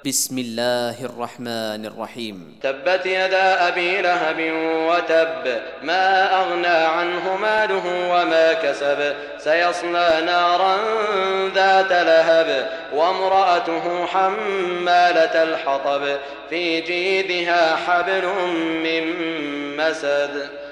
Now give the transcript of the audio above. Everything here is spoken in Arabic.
بسم الله الرحمن الرحيم. تبت يدا أبي لهب وتب، ما أغنى عنه ماله وما كسب، سيصلى نارا ذات لهب، وامرأته حمالة الحطب، في جيدها حبل من مسد.